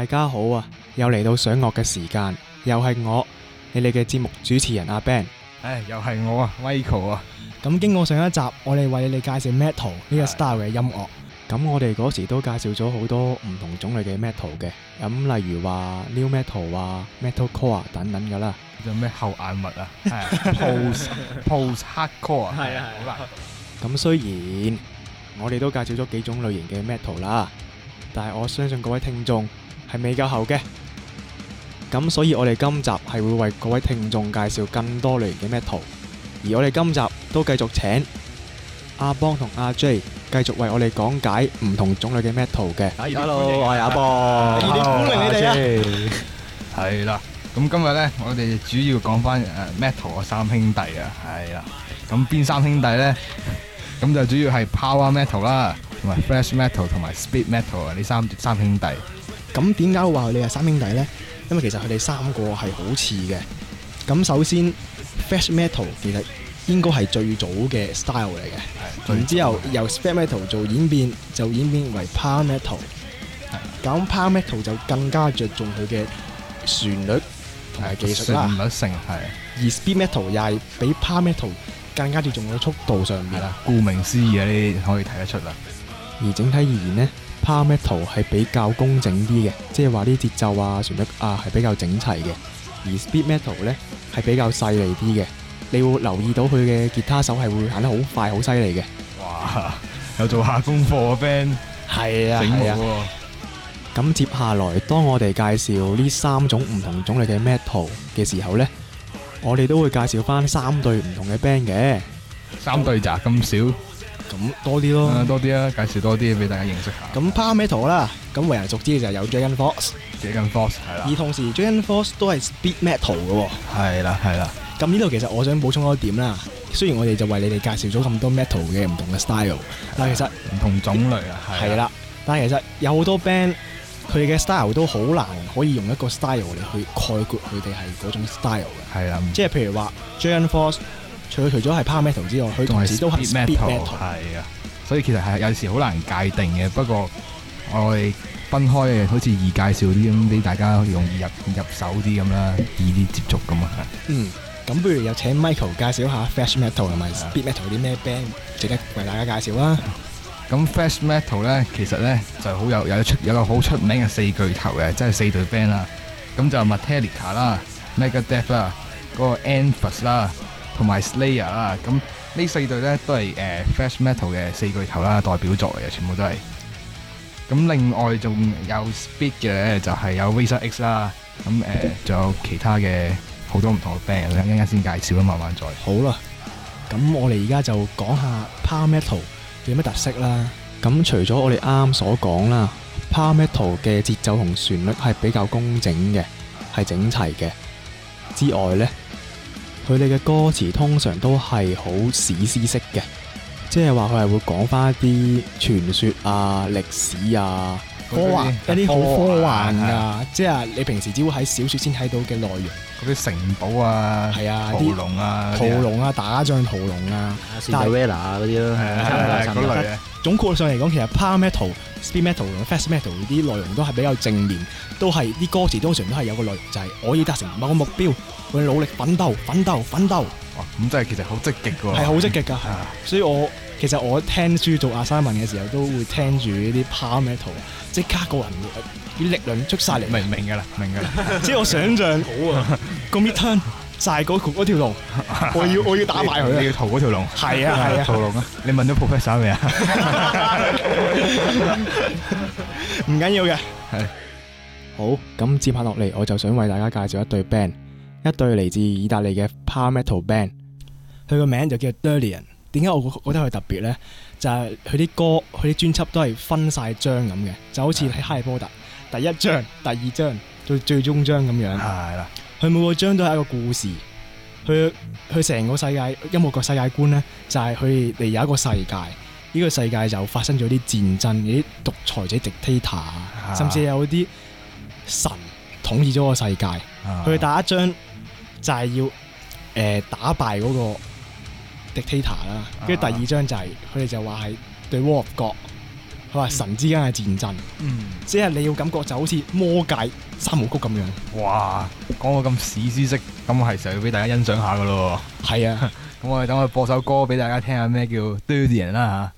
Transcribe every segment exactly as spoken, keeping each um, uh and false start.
家好啊！又嚟到上樂嘅時間，又係我，你哋嘅節目主持人阿 Ben。 唉，又係我啊 ，Michael 啊。 咁經過上一集，我哋為你哋介紹 Metal 呢個 style 嘅音樂。 咁我哋嗰時都介紹咗好多唔同種類嘅 Metal 嘅，咁例如話 New Metal 啊、Metalcore 等等噶啦。 仲有咩後眼物啊？係 Post Post Hardcore 啊。 係啊係。 好啦。 咁雖然我哋都介紹咗幾種類型嘅 Metal 啦，但係我相信各位聽眾係未夠喉嘅。咁所以我哋今集係會為各位聽眾介紹更多類型嘅 Metal， 而我哋今集都繼續請阿邦同阿 J 繼續為我哋講解唔同種類嘅 Metal 嘅。 Hello， 我係阿邦。 熱烈歡迎你哋啊！ 係啦，咁今日咧，我哋主要講翻誒 Metal 嘅三兄弟啊，係啦。咁邊三兄弟咧？咁就主要係 Power Metal 啦，同埋 Thrash Metal 同埋 Speed Metal 啊，呢三三兄弟。 咁點解會話佢哋係三兄弟呢？因為其實佢哋三個係好似嘅。咁首先 Thrash Metal 其實應該係最早嘅 style 嚟嘅，然之後由 Speed Metal 做演變，就演變為 Power Metal。咁 Power Metal 就更加着重佢嘅旋律同埋技術啦。 旋律性係。 而 Speed Metal 又係比 Power Metal更加注重喺速度上面啦。 顧名思義啊，呢可以睇得出啦。 而整體而言呢，Power Metal 係比較工整啲嘅，即係話啲節奏啊、旋律啊係比較整齊嘅。而 Speed Metal 呢係比較細膩啲嘅，你會留意到佢嘅吉他手係會彈得好快、好犀利嘅。 哇！有做下功課啊 ，band 係啊， 係啊。 咁接下來，當我哋介紹呢三種唔同種類嘅 Metal 嘅時候呢，我哋都會介紹翻三隊唔同嘅 band 嘅。 三隊咋咁少？ 咁多啲咯， 啊、多啲啊！介紹多啲俾大家認識下。 咁 Power Metal 啦，咁為人熟知嘅就係有 Dragon Force。Dragon Force 係啦。 而同時 Dragon Force 都係 Speed Metal 嘅喎。 係啦，係啦。 咁呢度其實我想補充多一點啦。雖然我哋就為你哋介紹咗咁多 Metal 嘅唔同嘅 style，但係其實唔同種類啊。 係啦，但係其實有好多 band 佢哋嘅 style 都好難可以用一個 style 嚟去概括佢哋係嗰種 style 嘅。 係啦。 即係譬如話 Dragon Force，除佢除咗係 Power Metal 之外，佢同時都係 Speed Metal。 係啊。所以其實係有時好難界定嘅，不過我哋分開嘅，好似易介紹啲咁，俾大家容易入入手啲咁啦，易啲接觸咁啊。 嗯，咁不如有請 Michael 介紹下 Thrash Metal 同埋 Speed Metal 啲咩 band 值得為大家介紹啦。 咁 Thrash Metal 咧，其實咧就好有有出有個好出名嘅四巨頭嘅，即係四隊 band 啦。咁就 Metallica 啦、Megadeth 啦、嗰個 Anthrax 啦，同埋 Slayer 啦。咁呢四隊咧都係誒 Thrash Metal 嘅四巨頭啦，代表作嚟嘅，全部都係。咁另外仲有 Speed 嘅咧，就係有 Razor X 啦。咁誒仲有其他嘅好多唔同嘅 band，一陣間先介紹啦，慢慢再。 好啦，咁我哋而家就講下 Power Metal 有咩特色啦。 咁除咗我哋啱啱所講啦 ，Power Metal 嘅節奏同旋律係比較工整嘅，係整齊嘅之外呢，佢哋嘅歌詞通常都係好史詩式嘅，即係話佢係會講翻一啲傳說啊、歷史啊、 科幻一啲好科幻噶，即係你平時只會喺小說先睇到嘅內容。 嗰啲城堡啊， 係啊， 屠龍啊， 屠龍啊，打仗屠龍啊 ，Cinderella 嗰啲咯，係啊，嗰類嘅。 總括上嚟講，其實 Power Metal、Speed Metal 同 Thrash Metal 啲內容都係比較正面，都係啲歌詞通常都係有個內容，就係我要達成某個目標，我要努力奮鬥、奮鬥、奮鬥。 哇！咁真係其實好積極㗎喎。 係好積極㗎，係。所以我其實我聽書做 assignment 嘅時候，都會聽住呢啲 Power Metal， 即刻個人啲力量出晒嚟。 明明㗎啦，明㗎啦。 即係我想像好啊，個 midturn 就係嗰嗰條龍，我要我要打敗佢。 你要屠嗰條龍。 係啊係啊。 屠龍啊！你問咗 professor 未啊？ 唔緊要嘅。 係。 好，咁接下落嚟，我就想為大家介紹一隊 band， 一隊嚟自意大利嘅 Power Metal band， 佢個名就叫 Durian。點解我覺得佢特別呢？就係佢啲歌、佢啲專輯都係分晒章咁嘅，就好似喺《哈利波特》第一章、第二章到最終章咁樣。 係啦， 佢每個章都係一個故事。佢佢成個世界音樂個世界觀呢，就係佢哋有一個世界，呢、呢個世界就發生咗啲戰爭，有啲獨裁者 dictator，、啊、甚至有啲神統治咗個世界。佢、啊、第一章就係要誒、呃、打敗嗰、嗰個。Dictator 啦，跟住第二章就係佢哋就話係對 War of God， 佢話神之間嘅戰爭， 嗯， 即係你要感覺就好似魔界三部曲咁樣。 哇，講到咁史詩式，咁係時候要俾大家欣賞下噶咯。 係啊， 咁我哋等我播首歌俾大家聽下咩叫 Dirty 啦嚇。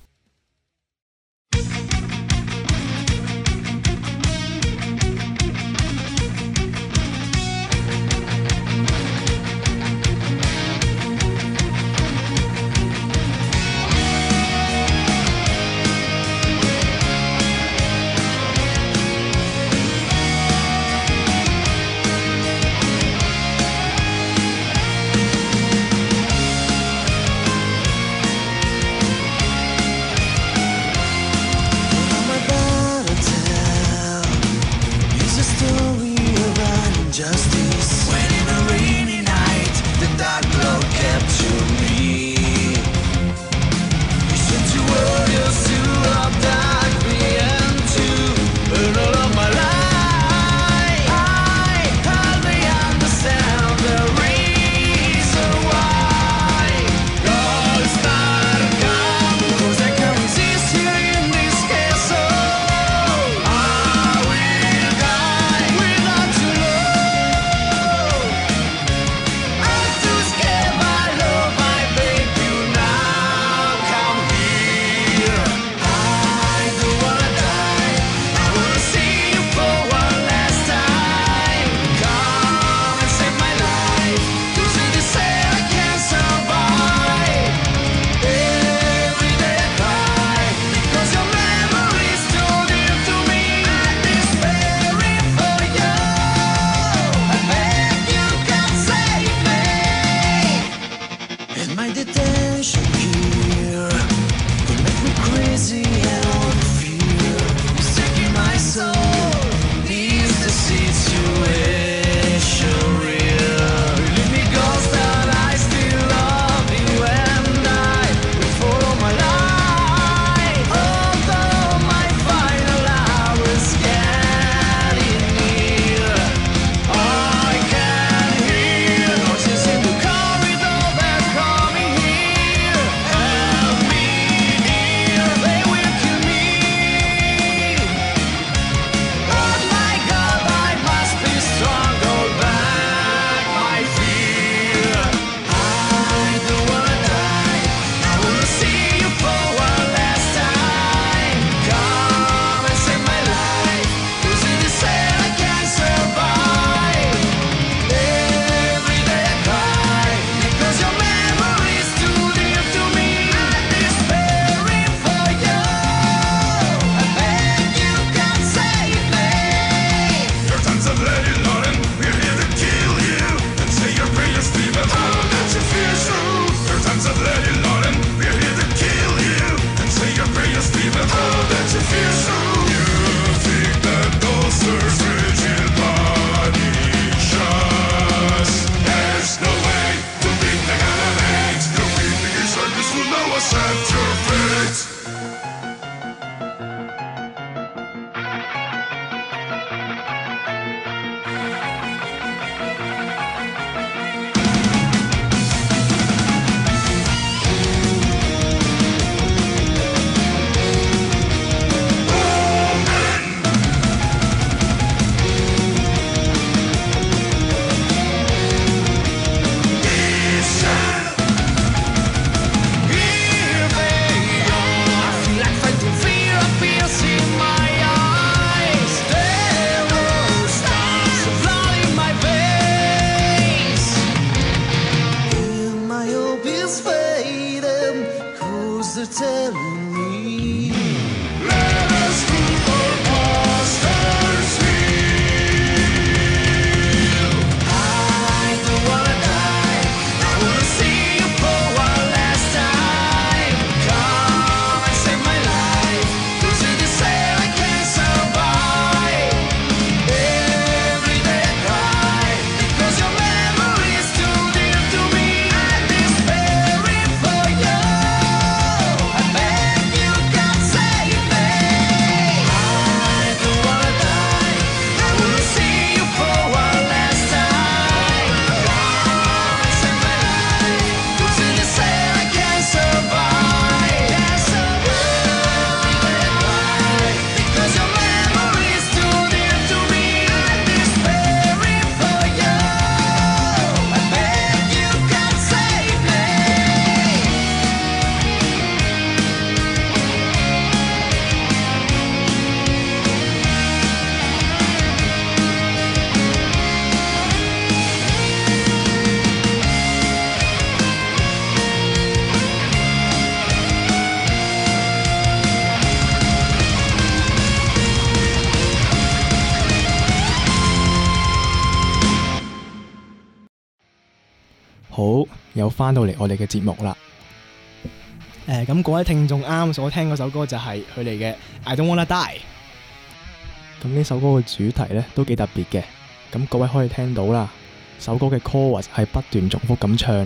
好，又翻到嚟我哋嘅節目啦。 誒咁各位聽眾啱所聽嗰首歌就係佢哋嘅 I Don't Wanna Die。 咁呢首歌嘅主題呢都幾特別嘅，咁各位可以聽到啦。首歌嘅 chorus 係不斷重複咁唱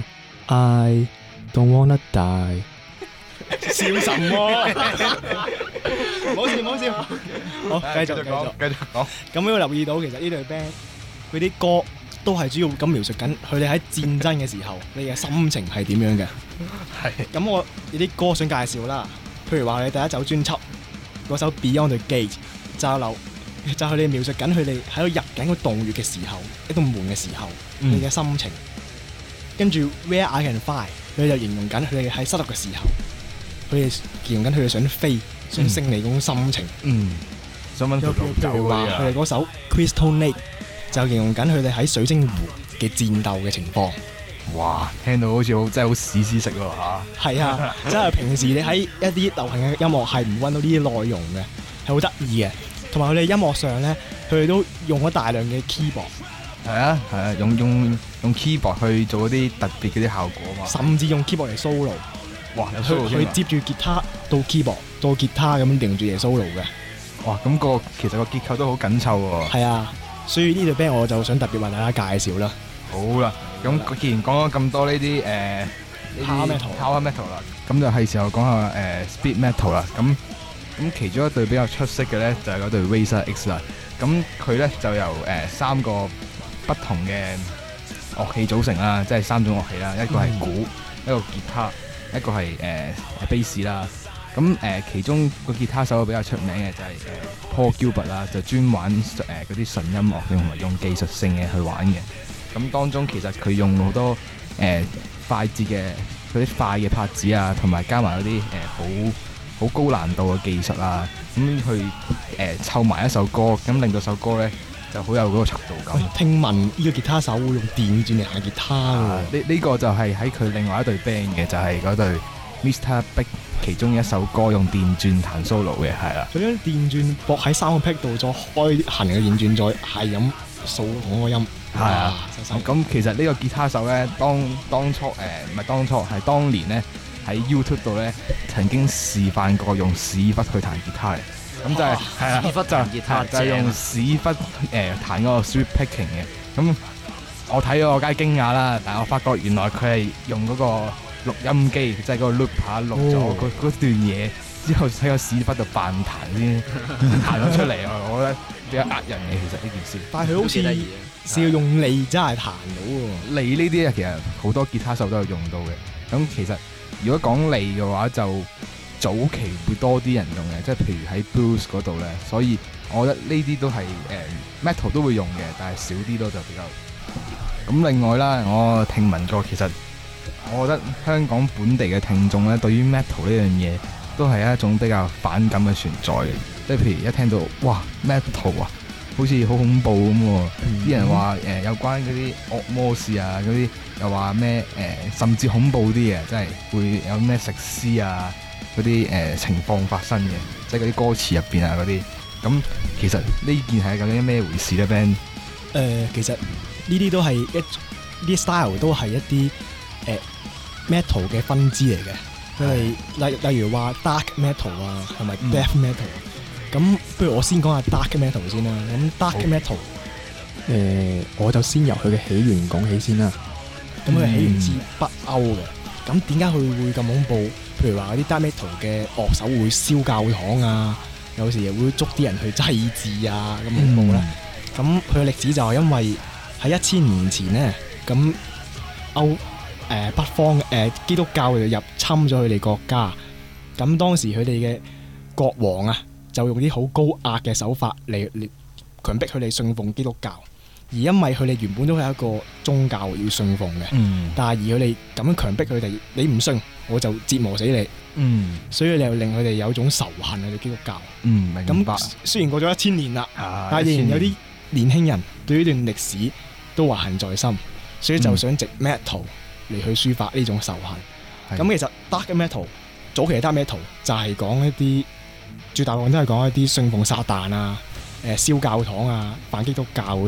I don't wanna die。 笑什麼？唔好笑唔好笑。好，繼續繼續繼續講。 咁要留意到，其實呢隊 band 佢啲歌都係主要咁描述緊佢哋喺戰爭嘅時候，你嘅心情係點樣嘅。 係。 咁我有啲歌想介紹啦，譬如話你第一首專輯嗰首 Beyond the Gate 就留就係佢哋描述緊佢哋喺度入緊個洞穴嘅時候，一棟門嘅時候， 嗯你嘅心情。跟住 Where I Can Fly，佢就形容緊佢哋喺失落嘅時候，佢哋形容緊佢哋想飛、想勝利嗰種心情。 嗯。想揾條路走譬如話佢哋嗰首 Crystal Lake 就形容緊佢哋喺水晶湖嘅戰鬥嘅情況。 哇！聽到好似好真係好史詩式喎嚇。 係啊，真係平時你喺一啲流行嘅音樂係唔揾到呢啲內容嘅，係好得意嘅。同埋佢哋音樂上咧，佢哋都用咗大量嘅 keyboard。 係啊，係啊，用用用 keyboard 去做嗰啲特別嗰啲效果嘛。 甚至用 keyboard 嚟 solo。 哇！有佢 solo 添啊佢接住吉他到 keyboard 到吉他咁樣定住嚟 solo 嘅。 哇！咁個其實個結構都好緊湊喎。 係啊，所以呢隊 band 我就想特別為大家介紹啦。 好啦，咁既然講咗咁多呢啲誒 Power metal power metal 啦，咁就係時候講下誒 speed metal 啦。咁咁其中一隊比較出色嘅咧，就係嗰隊 Razor X 啦。咁佢咧就由誒三個不同嘅樂器組成啦，即係三種樂器啦，一個係鼓，一個吉他，一個係誒 bass 啦。咁誒、呃、其中個吉他手比較出名嘅就係、是、誒、呃、Paul Gilbert 啦，就專玩誒嗰啲純音樂同埋用技術性嘅去玩嘅。咁當中其實佢用好多誒、呃、快捷嘅嗰啲快嘅拍子啊，同埋加埋嗰啲誒好好高難度嘅技術啊，咁去誒湊埋一首歌，咁令到首歌咧就好有嗰個速度感。 聽聞呢個吉他手會用電鑽嚟彈吉他喎。 呢呢、這個就係喺佢另外一隊 band 嘅，就係、是、嗰隊 Mister Big 其中一首歌用電鑽彈 solo 嘅，係啦。 佢將電鑽駁喺三個 pick 度，再開行嘅電鑽，再係咁掃同個音。 係啊，咁其實呢個吉他手咧，當當初誒唔係當初係當年咧喺 YouTube 度咧曾經示範過用屎忽去彈吉他嘅，咁就係係啦， 屎忽彈吉他就係用屎忽誒彈嗰個 sweep picking 嘅。咁我睇咗我梗係驚訝啦，但係我發覺原來佢係用嗰個錄音機，即係嗰個 looper 錄咗嗰嗰段嘢，之後喺個屎忽度扮彈先彈咗出嚟啊！我覺得比較呃人嘅，其實呢件事。 但係佢好似試過用脷真係彈到喎。 脷呢啲啊，其實好多吉他手都有用到嘅。咁其實如果講脷嘅話，就早期會多啲人用嘅，即係譬如喺 blues 嗰度咧。所以我覺得呢啲都係誒、呃、metal 都會用嘅，但係少啲咯，就比較。咁另外啦，我聽聞過，其實我覺得香港本地嘅聽眾咧，對於 metal 呢樣嘢都係一種比較反感嘅存在嘅。即係譬如一聽到哇 metal 啊，好似好恐怖咁喎，啲、嗯、人話誒、呃、有關嗰啲惡魔事啊，嗰啲又話咩誒，甚至恐怖啲嘅，即係會有咩食屍啊嗰啲誒情況發生嘅，即係嗰啲歌詞入邊啊嗰啲。咁其實呢件係究竟咩回事咧 ？Ben？ 誒、 呃，其實呢啲都係一啲 style 都係一啲誒、呃、metal 嘅分支嚟嘅，因為例例如話 dark metal 啊，同埋 death metal。咁、嗯、不如我先講下 dark metal 先啦。咁 dark metal，誒、 呃、我就先由佢嘅起源講起先啦。 咁佢起源自北歐嘅。咁點解佢會咁恐怖？譬如話嗰啲 dark metal 嘅樂手會燒教堂啊，有時又會捉啲人去祭祀啊，咁恐怖咧。咁佢嘅歷史就係因為喺一千年前咧，咁歐誒、呃、北方誒、呃、基督教就入侵咗佢哋國家。咁當時佢哋嘅國王啊，就用啲好高壓嘅手法嚟嚟強迫佢哋信奉基督教，而因為佢哋原本都係一個宗教要信奉嘅，嗯、但係而佢哋咁樣強迫佢哋，你唔信我就折磨死你，嗯、所以你又令佢哋有種仇恨佢哋基督教。 嗯，明白。 咁雖然過咗一千年啦， 啊、 但係仍然有啲年輕人對呢段歷史都懷恨在心，所以就想藉 metal 嚟去抒發呢種仇恨。咁、嗯、其實 dark metal 早期嘅 dark metal 就係講一啲。最大部分都係講一啲信奉撒旦啊、誒、呃、燒教堂啊、反基督教嗰啲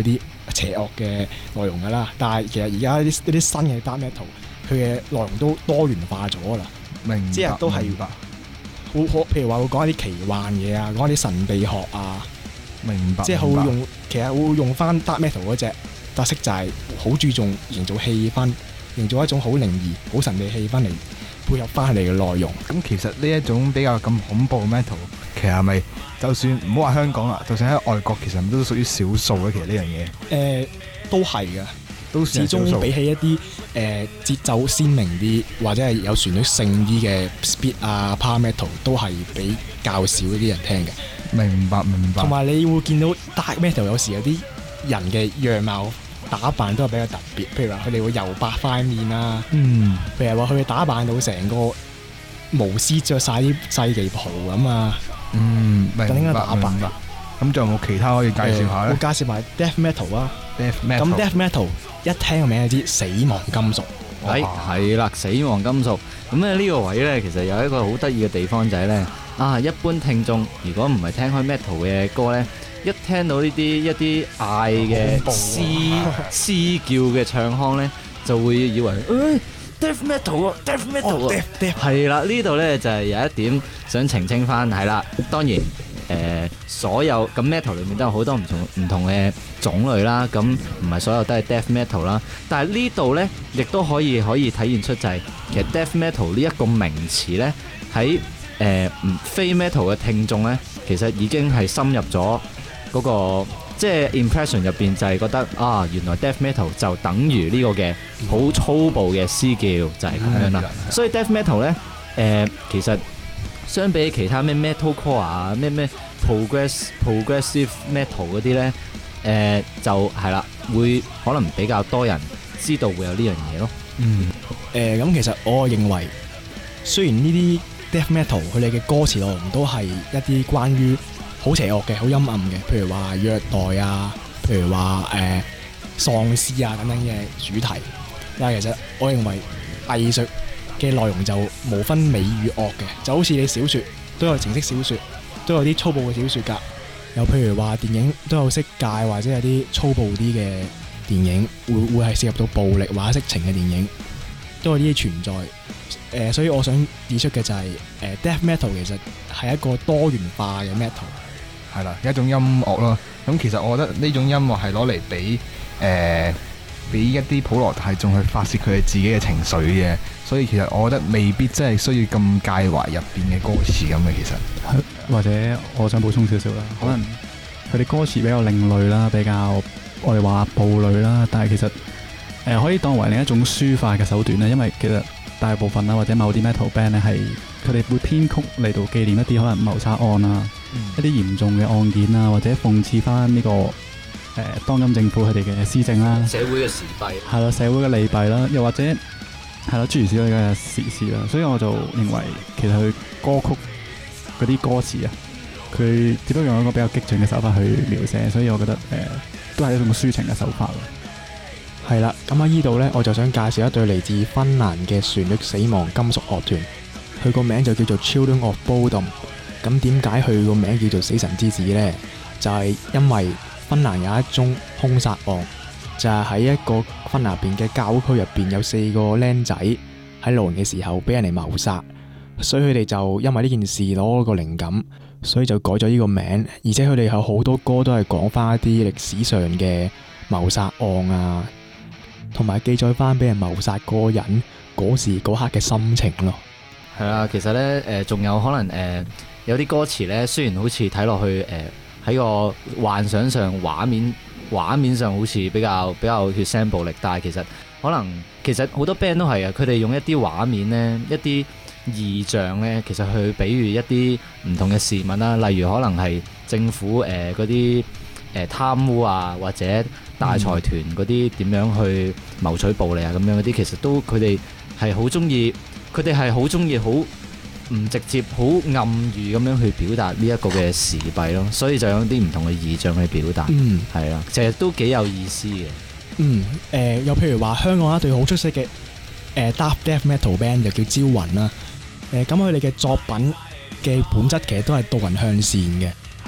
邪惡嘅內容㗎啦。但係其實而家啲一啲新嘅 Dark Metal，佢嘅內容都多元化咗啦。 明白， 即係都係明白， 好好，譬如話會講一啲奇幻嘢啊，講一啲神秘學啊， 明白， 即係佢明白會用其實會用翻 Dark Metal 嗰隻特色，就係好注重營造氣氛，營造一種好靈異、好神秘氣氛嚟配合翻佢哋嘅內容。 咁其實呢一種比較咁恐怖嘅 metal，其實係咪就算唔好話香港啦，就算喺外國，其實都屬於少數嘅。其實呢樣嘢誒、都係嘅。 都始算係少數終比起一啲誒、呃、節奏鮮明啲或者係有旋律性啲嘅 speed 啊 power metal 都係比較少啲人聽嘅。 明白明白。 同埋你會見到 dark metal 有時有啲人嘅樣貌打扮都係比較特別，譬如話佢哋會油白塊面啊， 嗯， 譬如話佢哋打扮到成個巫師着晒啲祭儀袍咁啊， 嗯，明白咁應該打扮明白。咁仲有冇其他可以介紹下咧我介紹埋 death metal 啊。 ？Death metal 咁 death metal 一聽個名就知死亡金屬。 係係啦，死亡金屬。咁咧呢個位咧，其實有一個好得意嘅地方就係咧，啊一般聽眾如果唔係聽開 metal 嘅歌咧，一聽到呢啲一啲嗌嘅嘶嘶叫嘅唱腔咧，就會以為誒 death metal 啊 death metal 啊，係啦，呢度咧就係有一點想澄清翻，係啦，當然。誒、呃、所有咁 metal 裏面都有好多唔同唔同嘅種類啦，咁唔係所有都係 death metal 啦，但係呢度呢，亦都可以可以體現出就係、是、其實 death metal 呢一個名詞呢，喺誒唔非 metal 嘅聽眾呢，其實已經係深入咗嗰、那個即係 impression 入邊就係覺得啊原來 death metal 就等於呢個嘅好粗暴嘅嘶叫就係、是、咁樣啦，所以 death metal 呢，誒、呃、其實。相比其他咩 metalcore 啊，咩咩 progress progressive metal 嗰啲咧，誒、呃、就係啦，會可能比較多人知道會有呢樣嘢咯。 嗯，誒、咁其實我認為，雖然呢啲 death metal 佢哋嘅歌詞內容都係一啲關於好邪惡嘅、好陰暗嘅，譬如話虐待啊，譬如話誒、喪屍啊等等嘅主題，但係其實我認為藝術嘅內容就無分美與惡嘅，就好似你小説都有情色小説，都有啲粗暴嘅小説㗎。又譬如話電影都有色戒或者有啲粗暴啲嘅電影，會會係涉及到暴力或者色情嘅電影，都有呢啲存在。誒、呃，所以我想指出嘅就係、是、誒、呃、death metal 其實係一個多元化嘅 metal， 係啦，一種音樂咯。咁其實我覺得呢種音樂係攞嚟俾誒俾一啲普羅大眾去發泄佢哋自己嘅情緒嘅。所以其實我覺得未必真係需要咁介懷入邊嘅歌詞咁嘅，其實。 或者我想補充少少啦，可能佢哋歌詞比較另類啦，比較我哋話暴類啦，但係其實誒、呃、可以當為另一種抒發嘅手段咧，因為其實大部分啦或者某啲 metal band 咧係佢哋會編曲嚟到紀念一啲可能謀殺案啊，嗯、一啲嚴重嘅案件啊，或者諷刺翻呢、這個誒、呃、當今政府佢哋嘅施政啦， 社會嘅時弊係啦，社會嘅利弊啦，又或者。係啦，諸如此類嘅時事啦，所以我就認為其實佢歌曲嗰啲歌詞啊，佢只不過用一個比較激進嘅手法去描寫，所以我覺得誒、呃、都係一種抒情嘅手法咯。 係啦，咁喺呢度呢，我就想介紹一隊嚟自芬蘭嘅旋律死亡金屬樂團，佢個名就叫做 Children of Bodom。咁點解佢個名叫做死神之子呢？就係、是、因為芬蘭有一宗兇殺案。就係喺一個芬蘭入邊嘅郊區入邊，有四個僆仔喺露營嘅時候俾人哋謀殺，所以佢哋就因為呢件事攞咗個靈感，所以就改咗呢個名。而且佢哋有好多歌都係講翻一啲歷史上嘅謀殺案啊，同埋記載翻俾人謀殺嗰個人嗰時嗰刻嘅心情咯。 係啦，其實咧誒，仲、呃、有可能誒、呃，有啲歌詞咧，雖然好似睇落去誒喺、呃、個幻想上畫面。畫面上好似比較比較血腥暴力，但係其實可能其實好多 band 都係啊，佢哋用一啲畫面呢，一啲意象呢，其實去比喻一啲唔同嘅事物啦，例如可能係政府誒嗰啲誒貪污啊，或者大財團嗰啲點樣去謀取暴利啊咁樣嗰啲，其實都佢哋係好中意，佢哋係好中意好唔直接好暗喻咁樣去表達呢一個嘅時弊咯，所以就有啲唔同嘅意象去表達， 嗯， 係啦，其實都幾有意思嘅。 嗯，誒、呃，又譬如話香港一隊好出色嘅誒、呃、Dark Death Metal Band 就叫招魂啦。誒、呃，咁佢哋嘅作品嘅本質其實都係導人向善嘅，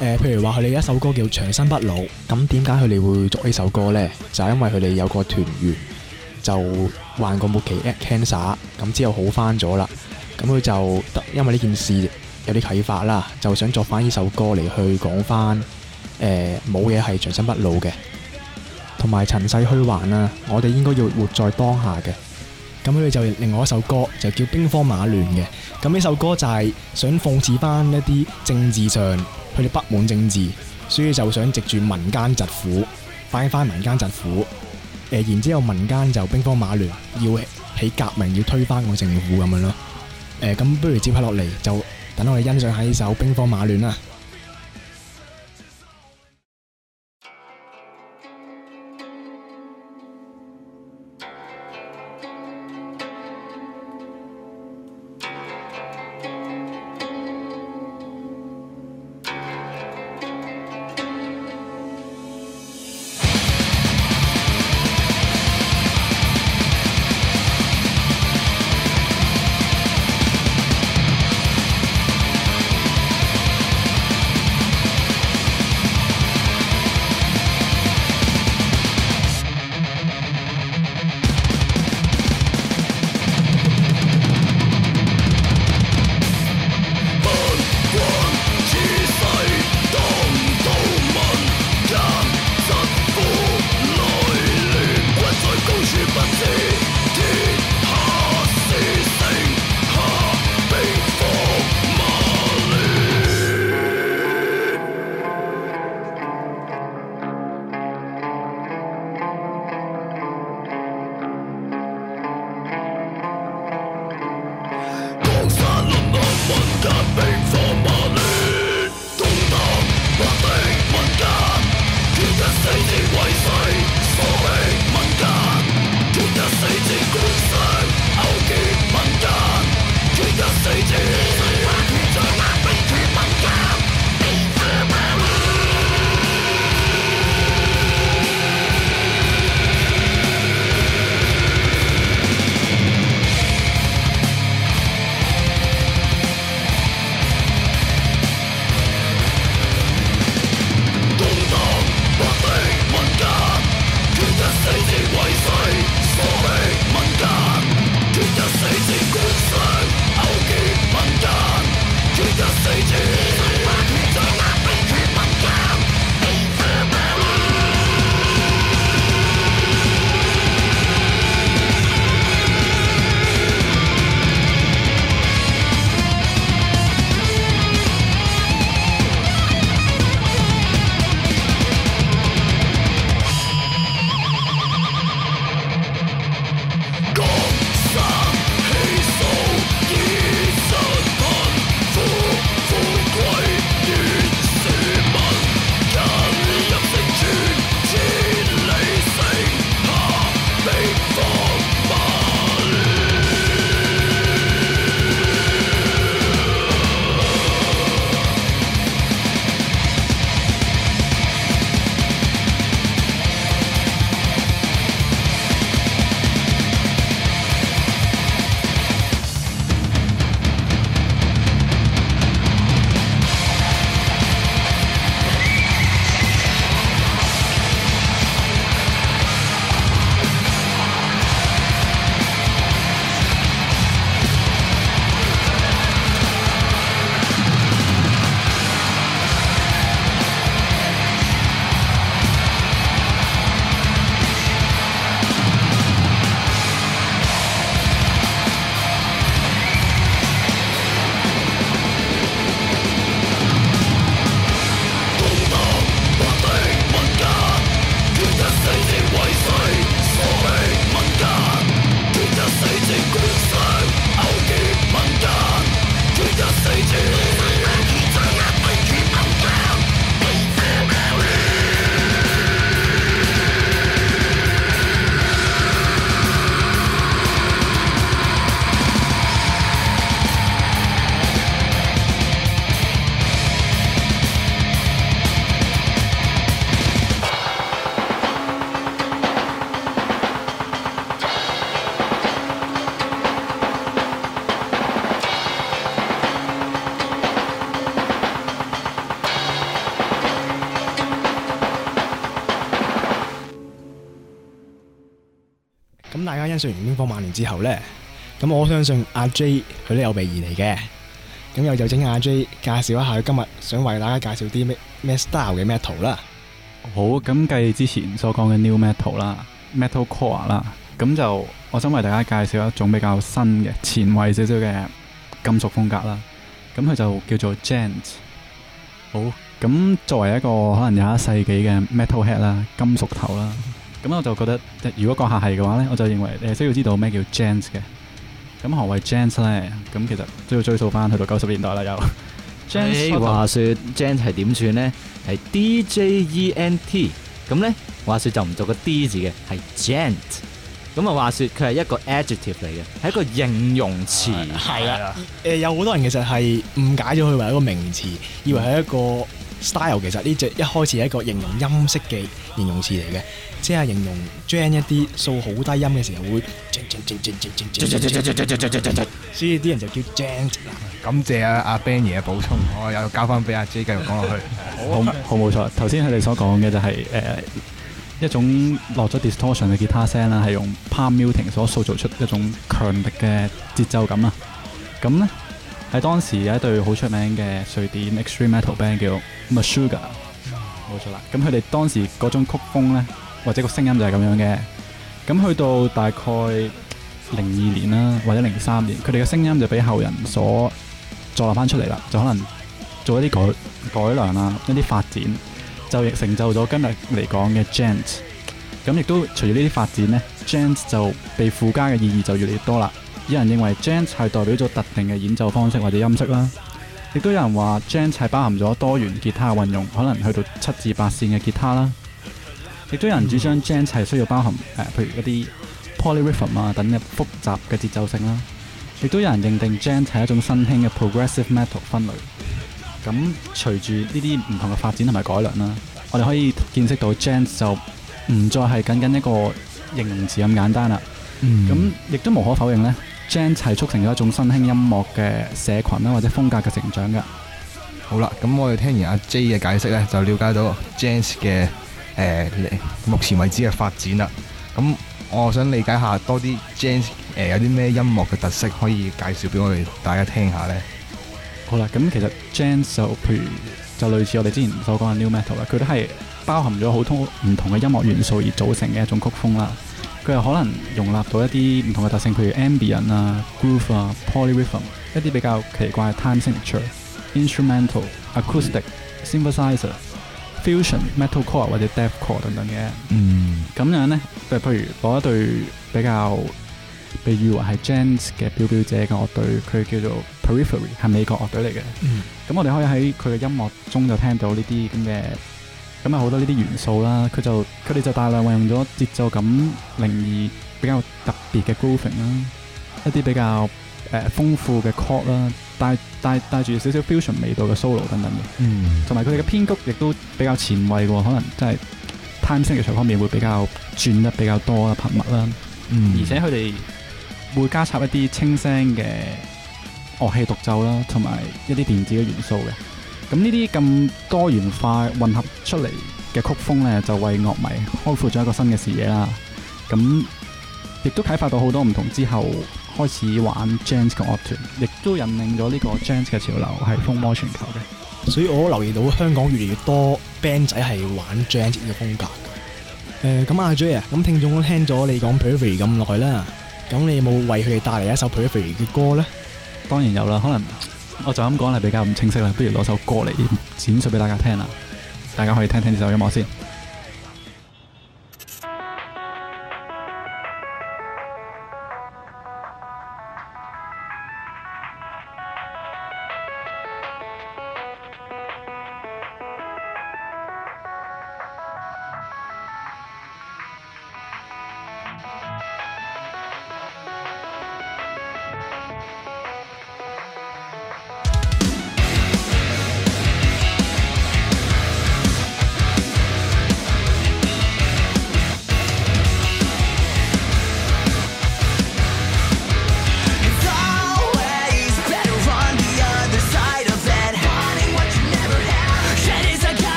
誒，譬如話佢哋一首歌叫《長生不老》，咁點解佢哋會作呢首歌呢？就係因為佢哋有個團員就患過末期 cancer，咁之後好翻咗啦，咁佢就因為呢件事有啲啟發啦，就想作翻呢首歌嚟去講翻誒冇嘢係長生不老嘅，同埋塵世虛幻啊，我哋應該要活在當下嘅。咁佢哋就另外一首歌就叫《兵荒馬亂》嘅，咁呢首歌就係想諷刺翻一啲政治上佢哋不滿政治，所以就想藉住民間疾苦反映翻民間疾苦，誒然之後民間就兵荒馬亂，要起革命，要推翻個政府咁樣咯。誒咁不如接下落嚟就等我哋欣賞下呢首《兵荒馬亂》啦。 家欣賞完冰火萬年之後呢，咁我相信阿 J 佢都有備而嚟嘅。咁又就請阿 J 介紹一下佢今日想為大家介紹啲咩咩 style 嘅 metal 啦。 好，咁繼之前所講嘅 new metal 啦 ，metal core 啦，咁就我想為大家介紹一種比較新嘅前衛少少嘅金屬風格啦。咁佢就叫做 djent。好，咁作為一個可能廿一世紀嘅 metal head 啦，金屬頭啦，咁我就覺得，如果閣下係嘅話呢，我就認為你係需要知道咩叫 djent 嘅。咁何謂 djent 咧？咁其實都要追溯翻去到九十年代啦，又。 誒話説 djent 係點串呢？係 D J E N T。咁呢話説就唔做個 D 字嘅，係 djent。咁啊話説佢係一個 adjective 嚟嘅，係一個形容詞。 係啦。誒有好多人其實係誤解咗佢為一個名詞，以為係一個 style。其實呢隻一開始係一個形容音色嘅形容詞嚟嘅，即係形容 djent 一啲數好低音嘅時候會，所以啲人就叫 djent 啦。 感謝阿阿 Ben 爺嘅補充，我又交翻俾阿 J 繼續講落去。 好，好冇錯。頭先佢哋所講嘅就係、是、誒、呃、一種落咗 distortion 嘅吉他聲啦，係用 palm muting 所塑造出一種強力嘅節奏感啊。咁咧喺當時有一隊好出名嘅瑞典 extreme metal band 叫 Meshuggah， 冇錯啦。咁佢哋當時嗰種曲風咧，或者個聲音就係咁樣嘅。咁去到大概零二年啦，或者零三年，佢哋嘅聲音就俾後人所再立翻出嚟啦，就可能做一啲改改良啦，一啲發展，就亦成就咗今日嚟講嘅 djent。咁亦都隨住呢啲發展呢 djent 就被附加嘅意義就越嚟越多啦。有人認為 djent 係代表咗特定嘅演奏方式或者音色啦，亦都有人話 djent 係包含咗多元吉他嘅運用，可能去到七至八線嘅吉他啦。亦都有人主張 djent 係需要包含誒、呃，譬如一啲 polyrhythm 啊等嘅複雜嘅節奏性啦。亦都有人認定 djent 係一種新興嘅 progressive metal 分類。咁隨住呢啲唔同嘅發展同埋改良啦，我哋可以見識到 djent 就唔再係僅僅一個形容詞咁簡單啦。咁亦都無可否認呢 djent 係促成咗一種新興音樂嘅社群啦或者風格嘅成長㗎。 好啦，咁我哋聽完阿 J 嘅解釋呢，就了解到 djent 嘅誒、呃、目前為止嘅發展啦。咁我想理解下多啲 djent 誒有啲咩音樂嘅特色可以介紹俾我哋大家聽下呢？ 好啦，咁其實 djent 就譬如就類似我哋之前所講嘅 new metal 啦，佢都係包含咗好多唔同嘅音樂元素而組成嘅一種曲風啦。佢又可能容納到一啲唔同嘅特性，譬如 ambient 啊、groove 啊、polyrhythm， 一啲比較奇怪嘅 time signature、instrumental、acoustic、synthesizer、fusion、metalcore 或者 deathcore 等等嘅。 嗯， 咁樣呢，譬如攞一隊比較被譽為係 djent 嘅表表者嘅樂隊，佢叫做 Periphery， 係美國樂隊嚟嘅。咁、 嗯、 我哋可以喺佢嘅音樂中就聽到呢啲咁嘅。咁啊好多呢啲元素啦，佢就佢哋就大量運用咗節奏感、靈異、比較特別嘅 grooving 啦，一啲比較誒、呃、豐富嘅 chord 啦，帶帶帶住少少 fusion 味道嘅 solo 等等嘅，嗯，同埋佢哋嘅編曲亦都比較前衛喎，可能真係 time signature 方面會比較轉得比較多啦、頻密啦，嗯，而且佢哋會加插一啲清聲嘅樂器獨奏啦，同埋一啲電子嘅元素嘅。咁呢啲咁多元化混合出嚟嘅曲風呢，就為樂迷開闊咗一個新嘅視野啦。咁亦都啟發到好多唔同之後開始玩 djent 嘅樂團，亦都引領咗呢個 djent 嘅潮流係風靡全球嘅。 所以我留意到香港越嚟越多 band 仔係玩 djent 嘅風格嘅。誒、呃，咁阿 J 啊，咁聽眾都聽咗你講 Periphery 咁耐啦，咁你有冇為佢哋帶嚟一首 Periphery 嘅歌呢？ 當然有啦，可能。我就咁講係比較唔清晰啦，不如攞首歌嚟展述俾大家聽啦，大家可以聽聽呢首音樂先。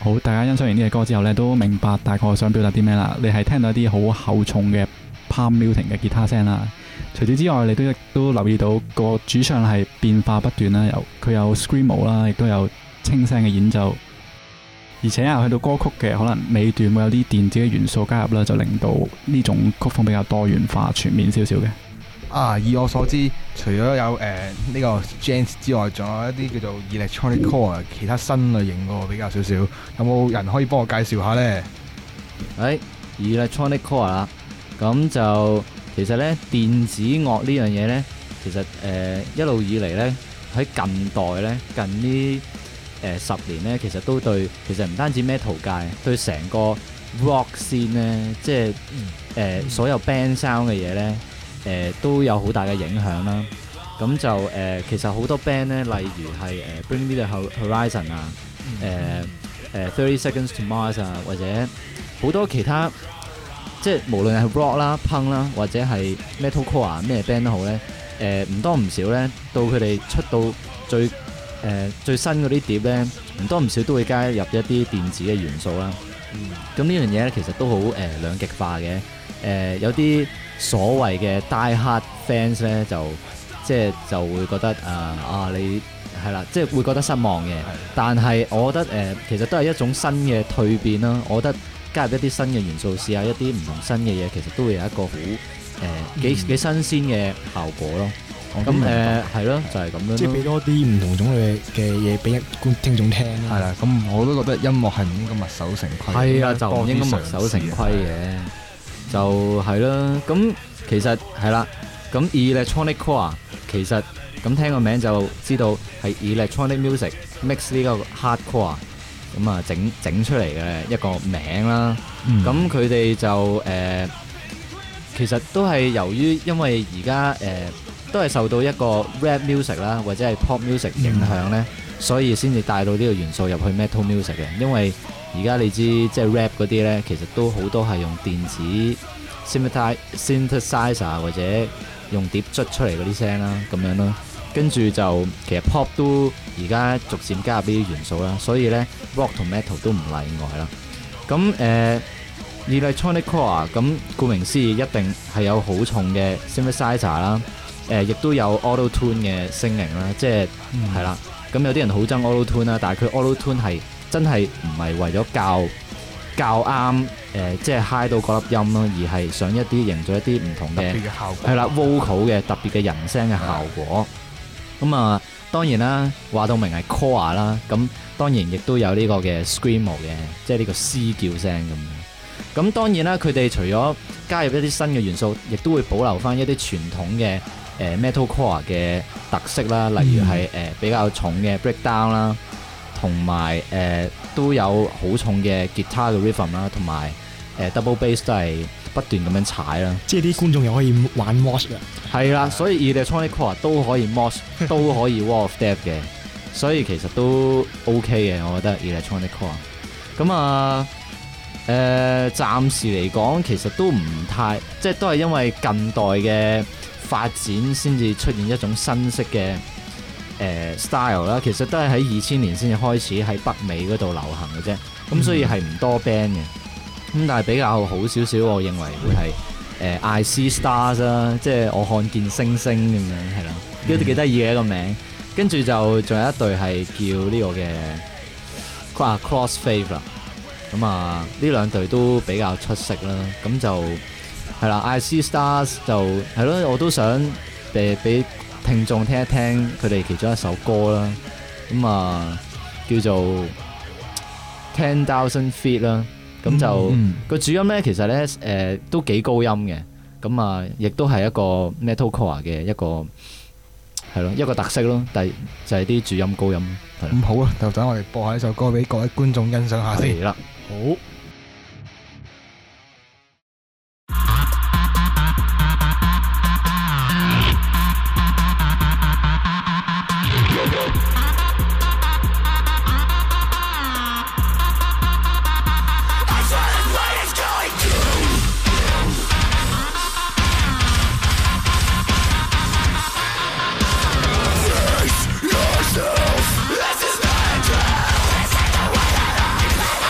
好，大家欣賞完呢隻歌之後咧，都明白大概想表達啲咩啦。你係聽到一啲好厚重嘅 palm muting 嘅吉他聲啦。除此之外，你都亦都留意到個主唱係變化不斷啦，有佢有 screamo 啦，亦都有清聲嘅演奏，而且啊去到歌曲嘅可能尾段會有啲電子嘅元素加入啦，就令到呢種曲風比較多元化、全面少少嘅。 啊，以我所知，除咗有誒呢、呃這個 Jazz 之外，仲有一啲叫做 Electronic Core 其他新類型嘅比較少少。有冇人可以幫我介紹下呢？ 誒 Electronic Core 啦，咁就其實咧電子樂呢樣嘢咧，其實誒、呃、一路以嚟咧喺近代咧近呢誒、呃、十年咧，其實都對其實唔單止 metal 界，對成個 rock scene 咧，即係誒、呃、所有 band sound 嘅嘢咧。誒、呃、都有好大嘅影響啦，咁就誒、呃、其實好多 band 咧，例如係誒、呃、Bring Me The Horizon 啊，誒誒 Thirty Seconds To Mars 啊，或者好多其他，即係無論係 rock 啦、punk 啦，或者係 metalcore 啊，咩 band 都好咧，誒、呃、唔多唔少咧，到佢哋出到最誒、呃、最新嗰啲碟咧，唔多唔少都會加入一啲電子嘅元素啦。咁、嗯、呢樣嘢咧，其實都好誒、呃、兩極化嘅，誒、呃、有啲。所謂嘅 die hard fans 咧，就即係就會覺得啊啊你係啦，即係會覺得失望嘅。但係我覺得誒、呃，其實都係一種新嘅蛻變啦。我覺得加入一啲新嘅元素，試下一啲唔同新嘅嘢，其實都會有一個好誒幾幾新鮮嘅效果咯。咁誒係咯，就係、是、咁樣。即係俾多啲唔同種類嘅嘢俾觀聽眾聽啦。係啦， 咁我都覺得音樂係唔應該墨守成規。係啊， 就唔應該墨守成規嘅。就係啦，咁其實係啦，咁 Electronic Core 其實咁聽個名就知道係 Electronic Music mix 呢個 Hardcore 咁啊整整出嚟嘅一個名啦。咁佢哋就誒、呃，其實都係由於因為而家誒都係受到一個 Rap Music 啦，或者係 Pop Music 影響咧、嗯，所以先至帶到呢個元素入去 Metal Music 嘅，因為而家你知即係 rap 嗰啲咧，其實都好多係用電子 synthesizer 或者用碟捽出嚟嗰啲聲啦，咁樣咯。跟住就其實 pop 都而家逐漸加入呢啲元素啦，所以咧 rock 同 metal 都唔例外啦。咁誒、呃、Electronic Core 咁顧名思義一定係有好重嘅 synthesizer 啦，誒、呃、亦都有 auto tune 嘅聲型啦，即係係啦。咁有啲人好憎 auto tune 啦，但係佢 auto tune 係真係唔係為咗教教啱誒，即係 high 到嗰粒音咯，而係想一啲營造一啲唔同嘅係啦 vocal 嘅特別嘅人聲嘅效果。咁啊，當然啦，話到明係 core 啦，咁當然亦都有呢個嘅 screamo 嘅，即係呢個嘶叫聲咁樣。咁當然啦，佢哋除咗加入一啲新嘅元素，亦都會保留翻一啲傳統嘅誒、呃、metalcore 嘅特色啦，例如係誒、呃、比較重嘅 breakdown 啦。同埋誒都有好重嘅吉他嘅 rhythm 啦，同埋誒 double bass 都係不斷咁樣踩啦。即係啲觀眾又可以玩 mosh 嘅。係啦，所以 Electronic Core 都可以 mosh， 都可以 wall of death 嘅，所以其實都 OK 嘅，我覺得 Electronic Core。咁啊誒，暫時嚟講其實都唔太，即係都係因為近代嘅發展先至出現一種新式嘅。誒、呃、style 啦，其實都係喺二千年先至開始喺北美嗰度流行嘅啫，咁、嗯、所以係唔多 band 嘅，咁但係比較好少少，我認為會係誒、呃、I See Stars 啦，即係我看見星星咁樣，係啦，都幾得意嘅一個名。跟住就仲有一隊係叫呢個嘅 Crossfaith 啦，咁啊呢兩隊都比較出色啦，咁就係啦 I See Stars 就係咯，我都想誒俾聽眾聽一聽佢哋其中一首歌啦，咁啊叫做 Ten Thousand Feet 啦，咁就個、嗯、主音咧其實咧誒、呃、都幾高音嘅，咁啊亦都係一個 Metalcore 嘅一個係咯一個特色咯，但係就係啲主音高音。咁好啊，就等我哋播下呢首歌俾各位觀眾欣賞下先。係啦，好。 Yourself, this is not a trap. This is the way that I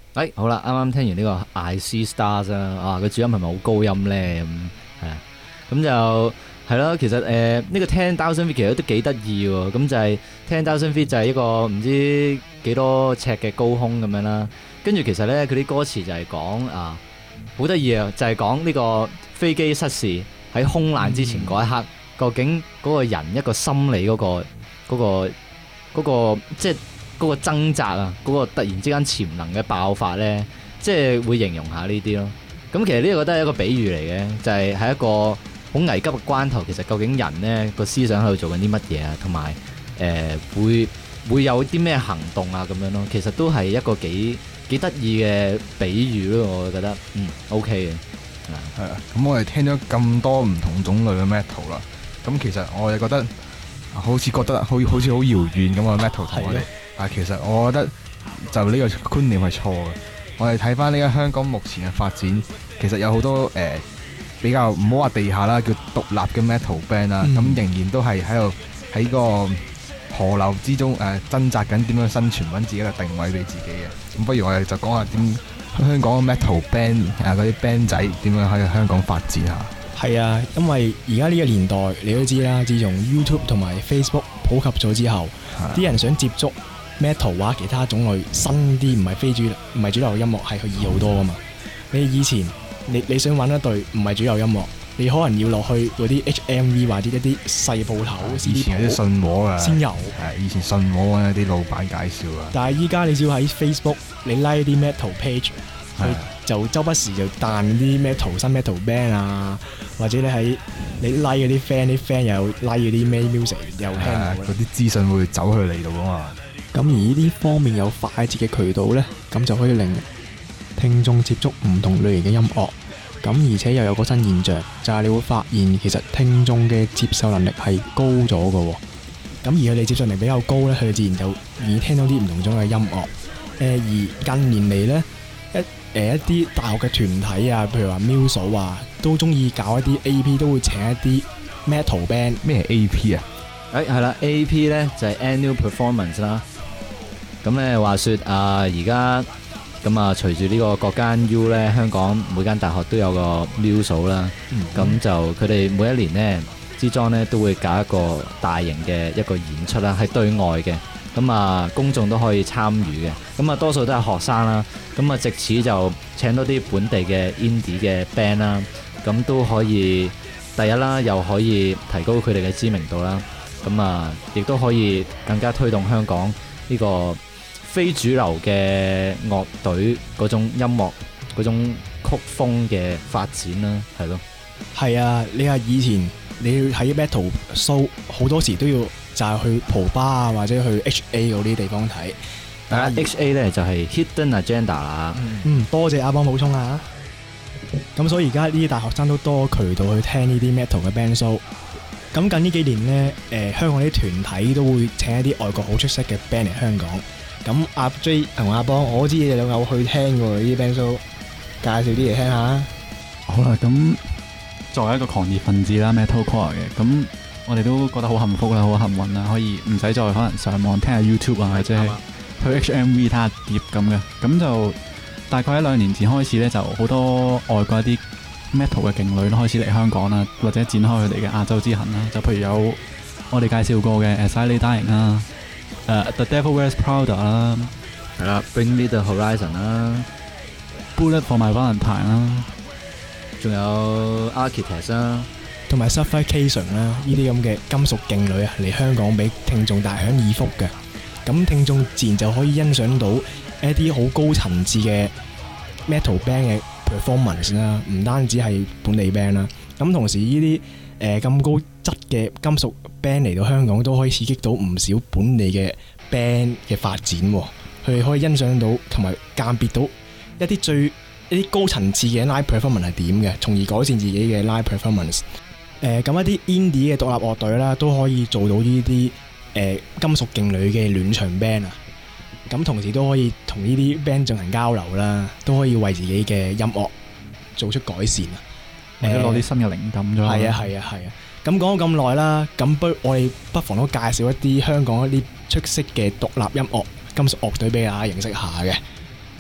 誒好啦，啱啱聽完呢個 I See Stars 啦，啊個主音係咪好高音咧？咁係啊，咁就係咯。其實誒呢、呃這個 Ten Thousand Feet 其實都幾得意喎。咁就係 Ten Thousand Feet 就係一個唔知幾多尺嘅高空咁樣啦。跟住其實咧佢啲歌詞就係講啊好得意啊，就係講呢個飛機失事喺空難之前嗰一刻，嗯、究竟嗰個人一個心理嗰、嗰個嗰、嗰個嗰、嗰個即係。嗰個掙扎啊，嗰、嗰個突然之間潛能嘅爆發呢，即係會形容下呢啲咯。咁其實呢個都係一個比喻嚟嘅，就係、係、喺一個好危急嘅關頭，其實究竟人呢個思想喺度做緊啲乜嘢啊，同埋誒會會有啲咩行動啊咁樣咯。其實都係一個幾幾得意嘅比喻咯，我覺得嗯 OK 嘅。 係啊，咁我哋聽咗咁多唔同種類嘅 metal 啦，咁其實我哋覺得好似覺得好好似好遙遠咁嘅 metal 同我哋。但其實我覺得就呢個觀念係錯嘅。我哋睇翻呢個香港目前嘅發展，其實有好多誒、呃、比較唔好話地下啦，叫獨立嘅 metal band 啦、嗯，咁仍然都係喺度喺個河流之中誒、呃、掙扎緊點樣生存，揾自己嘅定位俾自己嘅。咁不如我哋就講下點香港嘅 metal band 啊嗰啲 band 仔點樣喺香港發展下。 係啊，因為而家呢個年代你都知啦，自從 YouTube 同埋 Facebook 普及咗之後，啲、啊、人想接觸metal 或其他種類新啲唔係非主流唔係主流音樂係佢易好多噶嘛。你以前你你想揾一隊唔係主流音樂，你可能要落去嗰啲 H M V 或者一啲細鋪頭， 以前有啲信和啊， 先有。 係以前信和揾一啲老闆介紹啊。 但係依家你只要喺 Facebook 你 like 啲 metal page，佢就周不時就彈啲 metal 新 metal band 啊，或者你喺你 like 嗰啲 fan 啲 fan 又 like 嗰啲咩 music 又聽到嗰啲資訊會走去你度噶嘛。 咁而呢啲方面有快捷嘅渠道呢，咁就可以令聽眾接觸唔同類型嘅音樂。咁而且又有個新現象，就係你會發現其實聽眾嘅接受能力係高咗嘅。咁而佢哋接受能力比較高呢，佢哋自然就容易聽到啲唔同種嘅音樂。誒而近年嚟呢，一誒一啲大學嘅團體啊，譬如話 Muso 啊，都中意搞一啲 A P， 都會請一啲 metal band。 咩 A P 啊？ 誒係啦 ，A P 呢就係 annual performance 啦。咁咧話說啊，而家咁啊，隨住呢個各間 U 咧，香港每間大學都有個 Muso 啦。咁、嗯、就佢哋每一年呢，之裝咧都會搞一個大型嘅一個演出啦，係對外嘅。咁啊，公眾都可以參與嘅。咁啊，多數都係學生啦。咁啊，藉此就請多啲本地嘅 indie 嘅 band 啦。咁都可以第一啦，又可以提高佢哋嘅知名度啦。咁啊，亦都可以更加推動香港呢個非主流嘅樂隊嗰種音樂嗰種曲風嘅發展啦，係咯。 係啊，你話以前你喺 metal show 好多時都要就係去蒲吧啊，或者去 H A 嗰啲地方睇。 啊 ，H A 咧就係 Hidden Agenda 啦。 嗯，多謝阿邦補充啊。咁所以而家呢啲大學生都多渠道去聽呢啲 metal 嘅 band show。咁近呢幾年呢，誒、呃、香港啲團體都會請一啲外國好出色嘅 band 嚟香港。咁阿 J 同阿邦，我知你哋兩個有去聽過呢啲 band show，介紹啲嚟聽下。 好啦，咁作為一個狂熱分子啦 ，metalcore 嘅，咁我哋都覺得好幸福啦，好幸運啦，可以唔使再可能上網聽下 YouTube 啊，或者去 H M V 睇下碟咁嘅。咁就大概喺兩年前開始咧，就好多外國一啲 metal 嘅勁女都開始嚟香港啦，或者展開佢哋嘅亞洲之行啦。就譬如有我哋介紹過嘅 As I Lay Dying 啦，誒 The Devil Wears Prada 啦， 係啦 ，Bring Me The Horizon 啦 ，Bullet For My Valentine 啦， 仲有 Architects 啦， 同埋 Suffocation 啦，呢啲咁嘅金屬勁女啊，嚟香港俾聽眾大享耳福嘅。咁聽眾自然就可以欣賞到一啲好高層次嘅 metal band 嘅 performance 啦，唔單止係本地 band 啦。咁同時呢啲誒咁高質嘅金屬 band 嚟到香港，都可以刺激到唔少本地嘅 band 嘅發展。佢哋可以欣賞到同埋鑑別到一啲最一啲高層次嘅 live performance 係點嘅，從而改善自己嘅 live performance。誒咁一啲 indie 嘅獨立樂隊啦，都可以做到呢啲誒金屬勁女嘅暖場 band 啊。咁同時都可以同呢啲 band 進行交流啦，都可以為自己嘅音樂做出改善啊， 或者攞啲新嘅靈感咗。 係啊係啊係啊！咁講咗咁耐啦，咁不我哋不妨都介紹一啲香港一啲出色嘅獨立音樂金屬樂隊俾大家認識下嘅。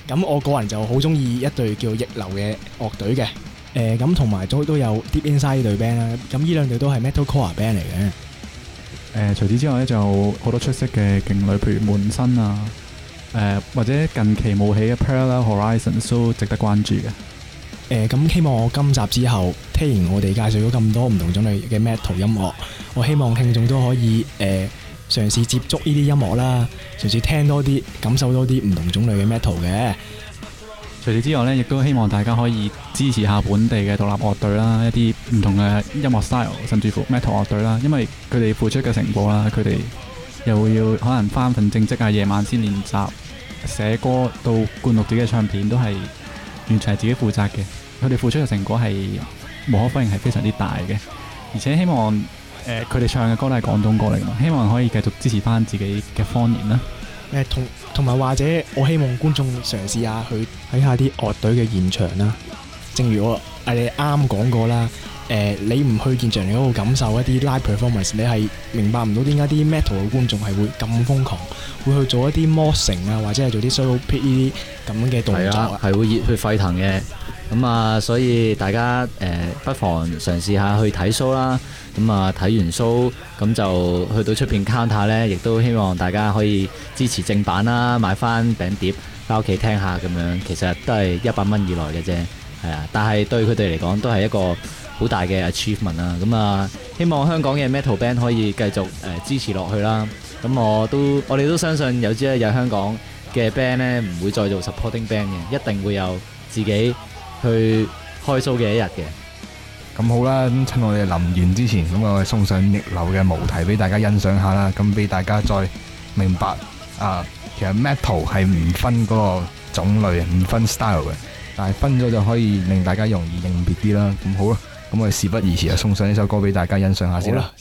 咁我個人就好中意一隊叫逆流嘅樂隊嘅。誒咁同埋都都有 Deep Inside 呢隊 band 啦。咁呢兩隊都係 Metalcore band 嚟嘅。 誒、除此之外咧，就有好多出色嘅勁女，譬如門新啊，誒、或者近期冒起嘅 Parallel Horizons 都值得關注嘅。 誒咁希望我今集之後聽完我哋介紹咗咁多唔同種類嘅 metal 音樂，我希望聽眾都可以誒、嘗試接觸呢啲音樂啦，嘗試聽多啲，感受多啲唔同種類嘅 metal 嘅。 除此之外咧，亦都希望大家可以支持下本地嘅獨立樂隊啦，一啲唔同嘅音樂 style，甚至乎 metal 樂隊啦，因為佢哋付出嘅成果啦，佢哋又要可能翻份正職啊，夜晚先練習寫歌到灌錄自己嘅唱片，都係完全係自己負責嘅。佢哋付出嘅成果係無可否認係非常之大嘅，而且希望誒佢哋唱嘅歌都係廣東歌嚟㗎嘛，希望可以繼續支持翻自己嘅方言啦。 誒同同埋或者我希望觀眾嘗試下去睇下啲樂隊嘅現場啦。正如我誒啱講過啦，誒、你唔去現場嚟嗰度感受一啲 live performance，你係明白唔到點解啲 metal 嘅觀眾係會咁瘋狂，會去做一啲 moshing 啊，或者係做啲 solo pit 呢啲咁嘅動作係啊，係會熱血沸騰嘅。咁啊，所以大家誒、不妨嘗試下去睇 show 啦。咁啊，睇完 show 咁就去到出邊 counter 咧，亦都希望大家可以支持正版啦，買翻餅碟翻屋企聽下咁樣。其實都係一百蚊以內嘅啫，係啊。但係對佢哋嚟講都係一個好大嘅 achievement 啦。咁啊，希望香港嘅 metal band 可以繼續誒、支持落去啦。咁我都我哋都相信有朝一日香港嘅 band 咧唔會再做 supporting band 嘅，一定會有自己去開 show 嘅一日嘅。 咁好啦，咁趁我哋臨完之前，咁我哋送上逆流嘅無題俾大家欣賞下啦，咁俾大家再明白啊，其實 metal 係唔分嗰個種類，唔分 style 嘅，但係分咗就可以令大家容易認別啲啦。咁好啦，咁我哋事不宜遲啊，送上呢首歌俾大家欣賞下先啦。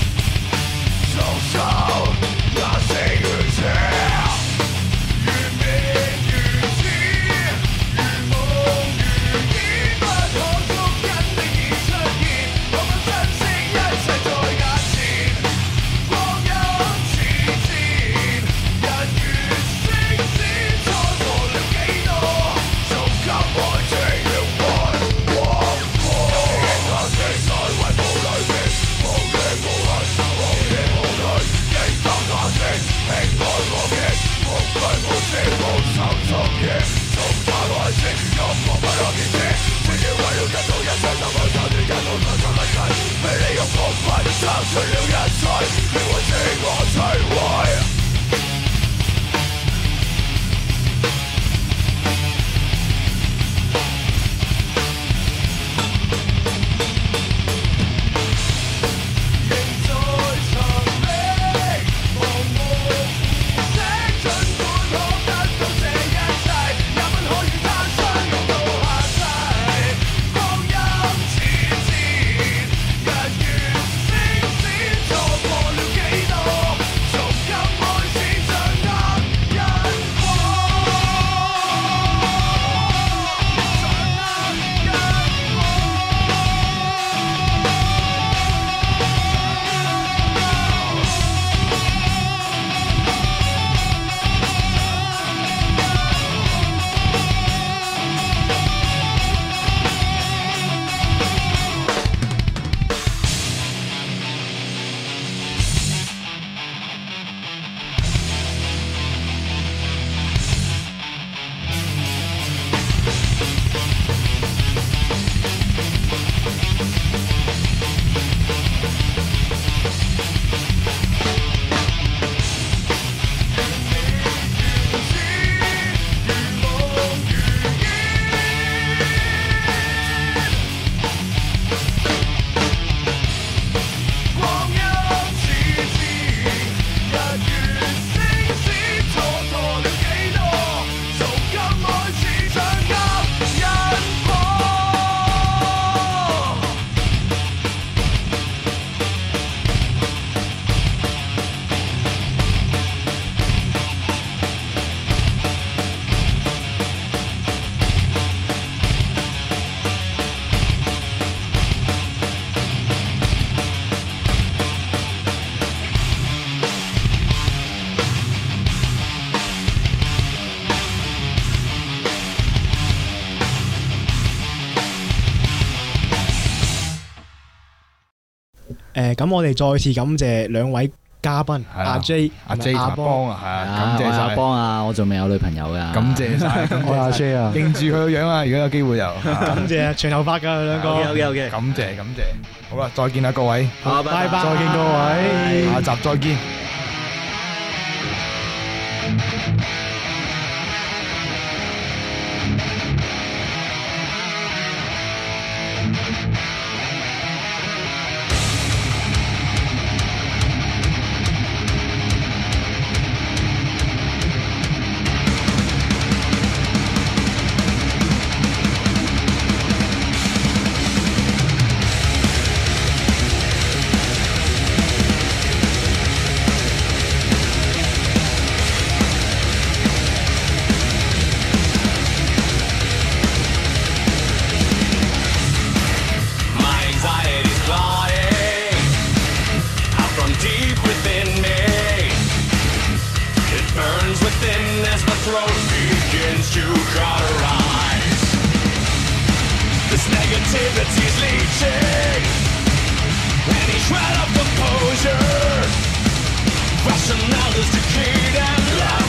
那四月車，願誒，咁我哋再次感謝兩位嘉賓係啊阿 J、 阿 J 阿同阿邦啊，係啊， 啊， 感謝我係阿晒， 邦啊，我仲未有女朋友㗎。 感謝晒，感我阿謝晒， J 啊， 認住佢個樣啊！如果有機會又感謝長頭髮㗎佢兩個。 OK OK OK， 感謝感謝，好啦，再見啦各位， 好， 拜拜， 再見各位。 下集再見。 throat begins to cauterize. This negativity's leaching. Any shred of composure, rationale is decayed and lost.